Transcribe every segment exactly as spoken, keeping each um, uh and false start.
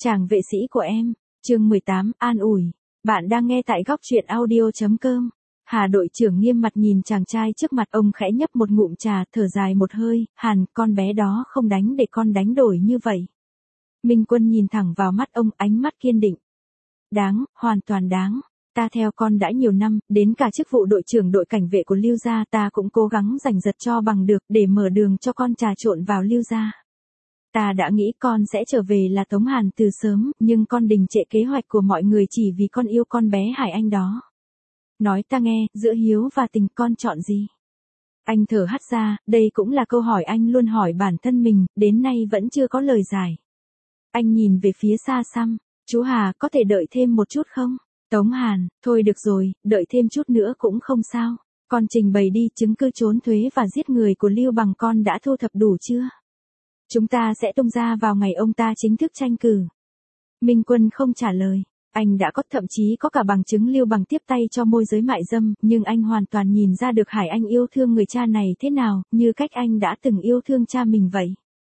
Chàng vệ sĩ của em, chương mười tám, an ủi. Bạn đang nghe tại góc truyện audio.com. Hà đội trưởng nghiêm mặt nhìn chàng trai trước mặt, ông khẽ nhấp một ngụm trà, thở dài một hơi, Hàn, con bé đó không đánh để con đánh đổi như vậy. Minh Quân nhìn thẳng vào mắt ông, ánh mắt kiên định. Đáng, hoàn toàn đáng. Ta theo con đã nhiều năm, đến cả chức vụ đội trưởng đội cảnh vệ của Lưu gia ta cũng cố gắng giành giật cho bằng được để mở đường cho con trà trộn vào Lưu gia. Ta đã nghĩ con sẽ trở về là Tống Hàn từ sớm, nhưng con đình trệ kế hoạch của mọi người chỉ vì con yêu con bé Hải Anh đó. Nói ta nghe, giữa hiếu và tình con chọn gì? Anh thở hắt ra, đây cũng là câu hỏi anh luôn hỏi bản thân mình, đến nay vẫn chưa có lời giải. Anh nhìn về phía xa xăm, chú Hà có thể đợi thêm một chút không? Tống Hàn, thôi được rồi, đợi thêm chút nữa cũng không sao. Con trình bày đi, chứng cứ trốn thuế và giết người của Lưu Bằng con đã thu thập đủ chưa? Chúng ta sẽ tung ra vào ngày ông ta chính thức tranh cử. Minh Quân không trả lời. Anh đã có, thậm chí có cả bằng chứng Lưu Bằng tiếp tay cho môi giới mại dâm, nhưng anh hoàn toàn nhìn ra được Hải Anh yêu thương người cha này thế nào, như cách anh đã từng yêu thương cha mình vậy.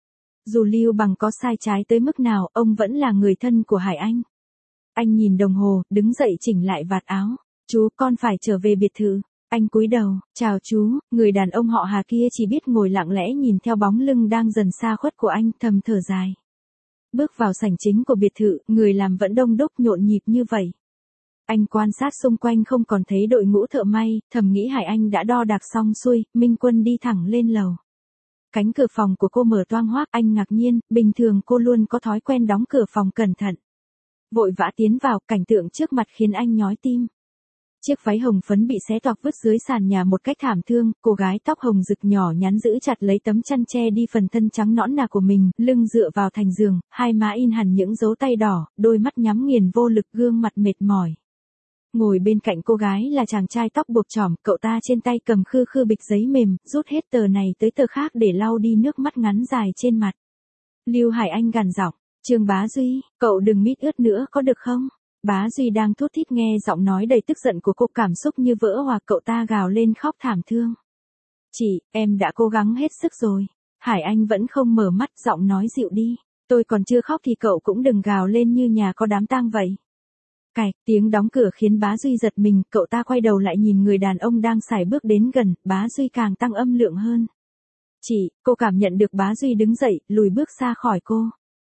Dù Lưu Bằng có sai trái tới mức nào, ông vẫn là người thân của Hải Anh. Anh nhìn đồng hồ, đứng dậy chỉnh lại vạt áo. Chú, con phải trở về biệt thự. Anh cúi đầu, chào chú, người đàn ông họ Hà kia chỉ biết ngồi lặng lẽ nhìn theo bóng lưng đang dần xa khuất của anh, thầm thở dài. Bước vào sảnh chính của biệt thự, người làm vẫn đông đúc nhộn nhịp như vậy. Anh quan sát xung quanh không còn thấy đội ngũ thợ may, thầm nghĩ Hải Anh đã đo đạc xong xuôi, Minh Quân đi thẳng lên lầu. Cánh cửa phòng của cô mở toang hoác, anh ngạc nhiên, bình thường cô luôn có thói quen đóng cửa phòng cẩn thận. Vội vã tiến vào, cảnh tượng trước mặt khiến anh nhói tim. Chiếc váy hồng phấn bị xé toạc vứt dưới sàn nhà một cách thảm thương, cô gái tóc hồng rực nhỏ nhắn giữ chặt lấy tấm chăn che đi phần thân trắng nõn nà của mình, lưng dựa vào thành giường, hai má in hẳn những dấu tay đỏ, đôi mắt nhắm nghiền vô lực, gương mặt mệt mỏi. Ngồi bên cạnh cô gái là chàng trai tóc buộc chỏm, cậu ta trên tay cầm khư khư bịch giấy mềm, rút hết tờ này tới tờ khác để lau đi nước mắt ngắn dài trên mặt. Lưu Hải Anh gằn giọng, Trương Bá Duy, cậu đừng mít ướt nữa có được không? Bá Duy đang thút thít nghe giọng nói đầy tức giận của cô, cảm xúc như vỡ hòa, cậu ta gào lên khóc thảm thương. Chị, em đã cố gắng hết sức rồi. Hải Anh vẫn không mở mắt, giọng nói dịu đi. Tôi còn chưa khóc thì cậu cũng đừng gào lên như nhà có đám tang vậy. Cạch, tiếng đóng cửa khiến Bá Duy giật mình, cậu ta quay đầu lại nhìn người đàn ông đang sải bước đến gần, Bá Duy càng tăng âm lượng hơn. Chị, cô cảm nhận được Bá Duy đứng dậy, lùi bước xa khỏi cô.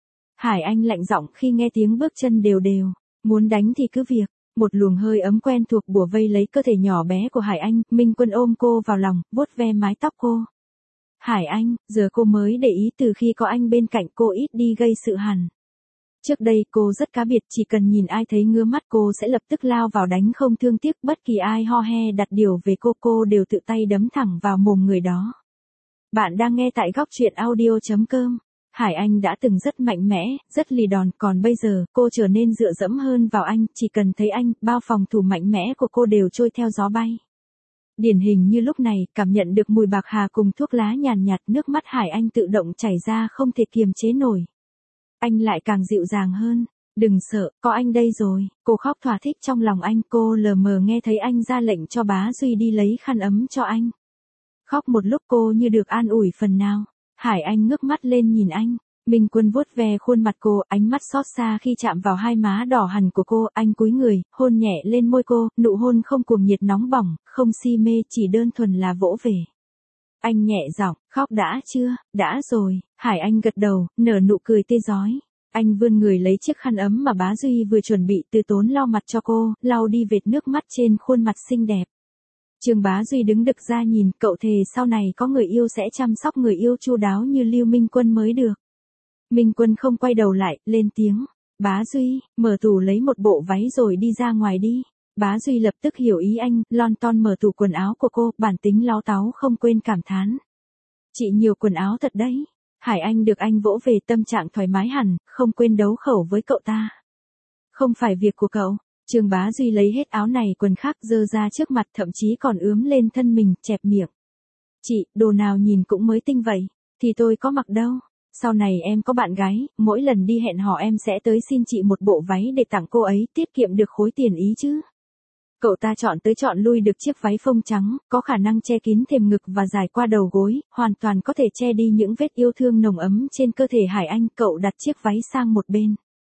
Hải Anh lạnh giọng khi nghe tiếng bước chân đều đều. Muốn đánh thì cứ việc. Một luồng hơi ấm quen thuộc bủa vây lấy cơ thể nhỏ bé của Hải Anh, Minh Quân ôm cô vào lòng, vuốt ve mái tóc cô. Hải Anh, giờ cô mới để ý từ khi có anh bên cạnh cô ít đi gây sự hằn. Trước đây cô rất cá biệt, chỉ cần nhìn ai thấy ngứa mắt cô sẽ lập tức lao vào đánh không thương tiếc, bất kỳ ai ho he đặt điều về cô cô đều tự tay đấm thẳng vào mồm người đó. Bạn đang nghe tại góc truyện audio.com. Hải Anh đã từng rất mạnh mẽ, rất lì đòn, còn bây giờ, cô trở nên dựa dẫm hơn vào anh, chỉ cần thấy anh, bao phòng thủ mạnh mẽ của cô đều trôi theo gió bay. Điển hình như lúc này, cảm nhận được mùi bạc hà cùng thuốc lá nhàn nhạt, nước mắt Hải Anh tự động chảy ra không thể kiềm chế nổi. Anh lại càng dịu dàng hơn, đừng sợ, có anh đây rồi, cô khóc thỏa thích trong lòng anh, cô lờ mờ nghe thấy anh ra lệnh cho Bá Duy đi lấy khăn ấm cho anh. Khóc một lúc cô như được an ủi phần nào. Hải Anh ngước mắt lên nhìn anh, Minh Quân vuốt ve khuôn mặt cô, ánh mắt xót xa khi chạm vào hai má đỏ hằn của cô, anh cúi người, hôn nhẹ lên môi cô, nụ hôn không cuồng nhiệt nóng bỏng, không si mê, chỉ đơn thuần là vỗ về. Anh nhẹ giọng, khóc đã chưa, đã rồi, Hải Anh gật đầu, nở nụ cười tươi rói. Anh vươn người lấy chiếc khăn ấm mà Bá Duy vừa chuẩn bị, từ tốn lau mặt cho cô, lau đi vệt nước mắt trên khuôn mặt xinh đẹp. Trương Bá Duy đứng đực ra nhìn, cậu thề sau này có người yêu sẽ chăm sóc người yêu chu đáo như Lưu Minh Quân mới được. Minh Quân không quay đầu lại, lên tiếng. Bá Duy, mở tủ lấy một bộ váy rồi đi ra ngoài đi. Bá Duy lập tức hiểu ý anh, lon ton mở tủ quần áo của cô, bản tính láo táo không quên cảm thán. Chị nhiều quần áo thật đấy. Hải Anh được anh vỗ về, tâm trạng thoải mái hẳn, không quên đấu khẩu với cậu ta. Không phải việc của cậu. Trương Bá Duy lấy hết áo này quần khác dơ ra trước mặt, thậm chí còn ướm lên thân mình, chẹp miệng. Chị, đồ nào nhìn cũng mới tinh vậy, thì tôi có mặc đâu. Sau này em có bạn gái, mỗi lần đi hẹn hò em sẽ tới xin chị một bộ váy để tặng cô ấy, tiết kiệm được khối tiền ý chứ. Cậu ta chọn tới chọn lui được chiếc váy phông trắng, có khả năng che kín thềm ngực và dài qua đầu gối, hoàn toàn có thể che đi những vết yêu thương nồng ấm trên cơ thể Hải Anh. Cậu đặt chiếc váy sang một bên.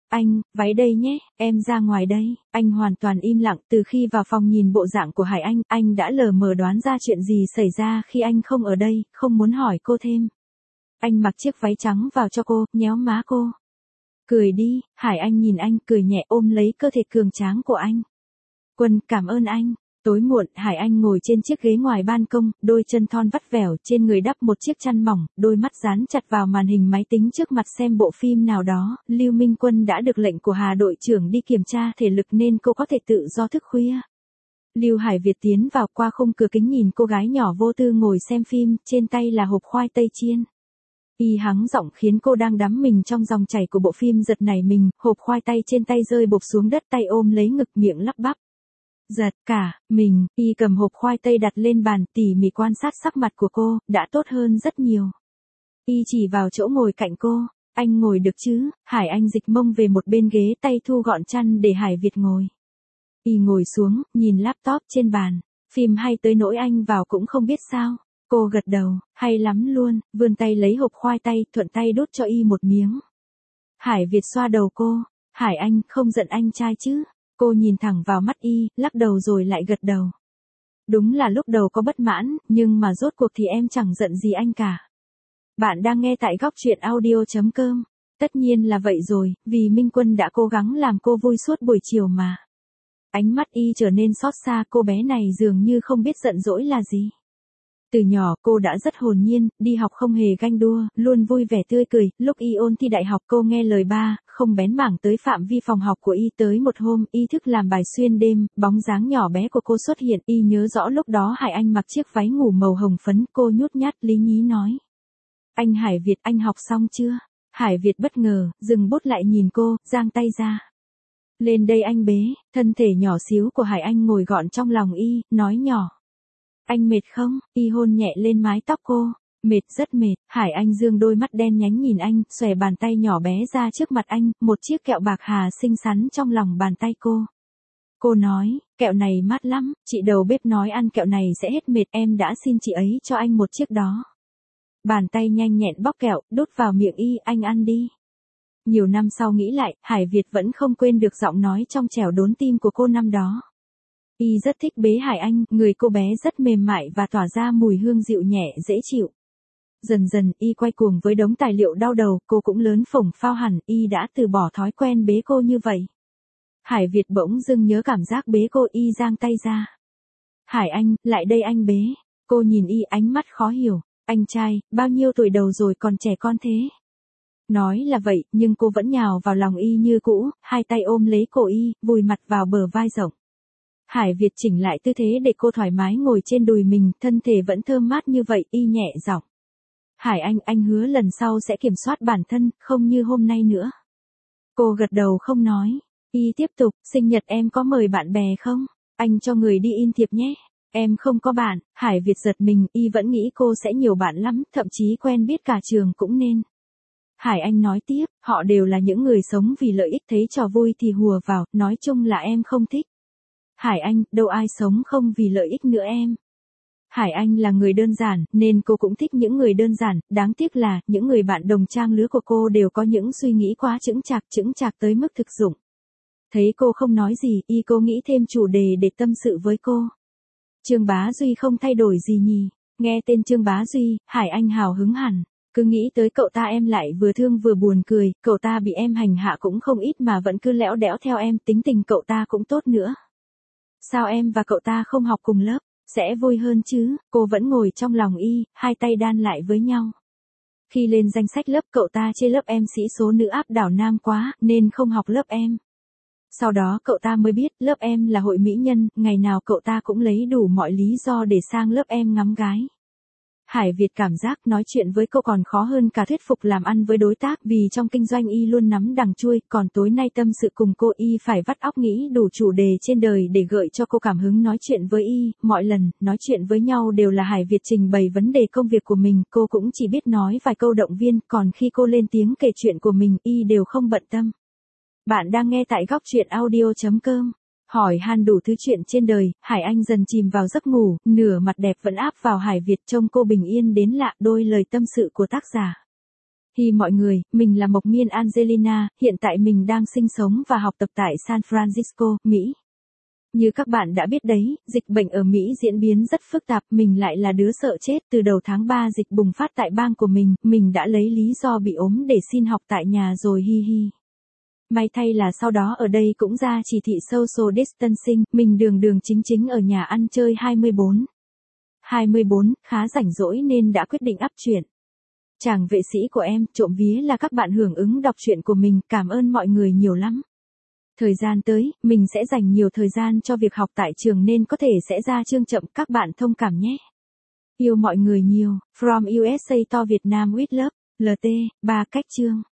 Anh, váy đây nhé, em ra ngoài đây. Anh hoàn toàn im lặng, từ khi vào phòng nhìn bộ dạng của Hải Anh, anh đã lờ mờ đoán ra chuyện gì xảy ra khi anh không ở đây, không muốn hỏi cô thêm. Anh mặc chiếc váy trắng vào cho cô, nhéo má cô. Cười đi, Hải Anh nhìn anh, cười nhẹ ôm lấy cơ thể cường tráng của anh. Quân, cảm ơn anh. Tối muộn, Hải Anh ngồi trên chiếc ghế ngoài ban công, đôi chân thon vắt vẻo, trên người đắp một chiếc chăn mỏng, đôi mắt dán chặt vào màn hình máy tính trước mặt xem bộ phim nào đó. Lưu Minh Quân đã được lệnh của Hà đội trưởng đi kiểm tra thể lực nên cô có thể tự do thức khuya. Lưu Hải Việt tiến vào qua khung cửa kính nhìn cô gái nhỏ vô tư ngồi xem phim, trên tay là hộp khoai tây chiên. Y hắng giọng khiến cô đang đắm mình trong dòng chảy của bộ phim giật nảy mình, hộp khoai tây trên tay rơi bộp xuống đất, tay ôm lấy ngực, miệng lắp bắp. Giật cả, mình, Y cầm hộp khoai tây đặt lên bàn, tỉ mỉ quan sát sắc mặt của cô, đã tốt hơn rất nhiều. Y chỉ vào chỗ ngồi cạnh cô, anh ngồi được chứ? Hải Anh dịch mông về một bên ghế, tay thu gọn chăn để Hải Việt ngồi. Y ngồi xuống, nhìn laptop trên bàn, phim hay tới nỗi anh vào cũng không biết sao. Cô gật đầu, hay lắm luôn, vươn tay lấy hộp khoai tây, thuận tay đút cho Y một miếng. Hải Việt xoa đầu cô, Hải Anh, không giận anh trai chứ? Cô nhìn thẳng vào mắt Y, lắc đầu rồi lại gật đầu. Đúng là lúc đầu có bất mãn, nhưng mà rốt cuộc thì em chẳng giận gì anh cả. Bạn đang nghe tại góc truyện audio chấm com. Tất nhiên là vậy rồi, vì Minh Quân đã cố gắng làm cô vui suốt buổi chiều mà. Ánh mắt Y trở nên xót xa, cô bé này dường như không biết giận dỗi là gì. Từ nhỏ cô đã rất hồn nhiên, đi học không hề ganh đua, luôn vui vẻ tươi cười. Lúc Y ôn thi đại học cô nghe lời ba, không bén mảng tới phạm vi phòng học của Y. Tới một hôm, Y thức làm bài xuyên đêm, bóng dáng nhỏ bé của cô xuất hiện. Y nhớ rõ lúc đó Hải Anh mặc chiếc váy ngủ màu hồng phấn, cô nhút nhát lý nhí nói. Anh Hải Việt, anh học xong chưa? Hải Việt bất ngờ, dừng bút lại nhìn cô, giang tay ra. Lên đây anh bế, thân thể nhỏ xíu của Hải Anh ngồi gọn trong lòng Y, nói nhỏ. Anh mệt không? Y hôn nhẹ lên mái tóc cô. Mệt, rất mệt. Hải Anh dương đôi mắt đen nhánh nhìn anh, xòe bàn tay nhỏ bé ra trước mặt anh, một chiếc kẹo bạc hà xinh xắn trong lòng bàn tay cô. Cô nói, kẹo này mát lắm, chị đầu bếp nói ăn kẹo này sẽ hết mệt, em đã xin chị ấy cho anh một chiếc đó. Bàn tay nhanh nhẹn bóc kẹo, đút vào miệng Y, anh ăn đi. Nhiều năm sau nghĩ lại, Hải Việt vẫn không quên được giọng nói trong trẻo đốn tim của cô năm đó. Y rất thích bế Hải Anh, người cô bé rất mềm mại và tỏa ra mùi hương dịu nhẹ dễ chịu. Dần dần Y quay cuồng với đống tài liệu đau đầu, cô cũng lớn phồng phao hẳn, Y đã từ bỏ thói quen bế cô như vậy. Hải Việt bỗng dưng nhớ cảm giác bế cô, Y giang tay ra. Hải Anh, lại đây anh bế. Cô nhìn Y ánh mắt khó hiểu, anh trai, bao nhiêu tuổi đầu rồi còn trẻ con thế? Nói là vậy, nhưng cô vẫn nhào vào lòng Y như cũ, hai tay ôm lấy cổ Y, vùi mặt vào bờ vai rộng. Hải Việt chỉnh lại tư thế để cô thoải mái ngồi trên đùi mình, thân thể vẫn thơm mát như vậy, Y nhẹ giọng. Hải Anh, anh hứa lần sau sẽ kiểm soát bản thân, không như hôm nay nữa. Cô gật đầu không nói. Y tiếp tục, sinh nhật em có mời bạn bè không? Anh cho người đi in thiệp nhé. Em không có bạn. Hải Việt giật mình, Y vẫn nghĩ cô sẽ nhiều bạn lắm, thậm chí quen biết cả trường cũng nên. Hải Anh nói tiếp, họ đều là những người sống vì lợi ích, thấy trò vui thì hùa vào, nói chung là em không thích. Hải Anh, đâu ai sống không vì lợi ích nữa em. Hải Anh là người đơn giản, nên cô cũng thích những người đơn giản, đáng tiếc là, những người bạn đồng trang lứa của cô đều có những suy nghĩ quá chững chạc, chững chạc tới mức thực dụng. Thấy cô không nói gì, Y cô nghĩ thêm chủ đề để tâm sự với cô. Trương Bá Duy không thay đổi gì nhỉ? Nghe tên Trương Bá Duy, Hải Anh hào hứng hẳn. Cứ nghĩ tới cậu ta em lại vừa thương vừa buồn cười, cậu ta bị em hành hạ cũng không ít mà vẫn cứ lẽo đẽo theo em, tính tình cậu ta cũng tốt nữa. Sao em và cậu ta không học cùng lớp, sẽ vui hơn chứ? Cô vẫn ngồi trong lòng Y, hai tay đan lại với nhau. Khi lên danh sách lớp cậu ta chê lớp em sĩ số nữ áp đảo nam quá, nên không học lớp em. Sau đó cậu ta mới biết lớp em là hội mỹ nhân, ngày nào cậu ta cũng lấy đủ mọi lý do để sang lớp em ngắm gái. Hải Việt cảm giác nói chuyện với cô còn khó hơn cả thuyết phục làm ăn với đối tác, vì trong kinh doanh Y luôn nắm đằng chui, còn tối nay tâm sự cùng cô Y phải vắt óc nghĩ đủ chủ đề trên đời để gợi cho cô cảm hứng nói chuyện với Y. Mọi lần nói chuyện với nhau đều là Hải Việt trình bày vấn đề công việc của mình, cô cũng chỉ biết nói vài câu động viên, còn khi cô lên tiếng kể chuyện của mình Y đều không bận tâm. Bạn đang nghe tại góc truyện audio chấm com. Hỏi han đủ thứ chuyện trên đời, Hải Anh dần chìm vào giấc ngủ, nửa mặt đẹp vẫn áp vào Hải Việt, trông cô bình yên đến lạ, đôi lời tâm sự của tác giả. Hi mọi người, mình là Mộc Miên Angelina, hiện tại mình đang sinh sống và học tập tại San Francisco, Mỹ. Như các bạn đã biết đấy, dịch bệnh ở Mỹ diễn biến rất phức tạp, mình lại là đứa sợ chết. Từ đầu tháng ba dịch bùng phát tại bang của mình, mình đã lấy lý do bị ốm để xin học tại nhà rồi hi hi. May thay là sau đó ở đây cũng ra chỉ thị social distancing, mình đường đường chính chính ở nhà ăn chơi hai mươi bốn. hai mươi bốn, khá rảnh rỗi nên đã quyết định up truyện. Chàng vệ sĩ của em, trộm vía là các bạn hưởng ứng đọc truyện của mình, cảm ơn mọi người nhiều lắm. Thời gian tới, mình sẽ dành nhiều thời gian cho việc học tại trường nên có thể sẽ ra chương chậm, các bạn thông cảm nhé. Yêu mọi người nhiều, from u ét a to Việt Nam with love, lờ tê, ba cách chương.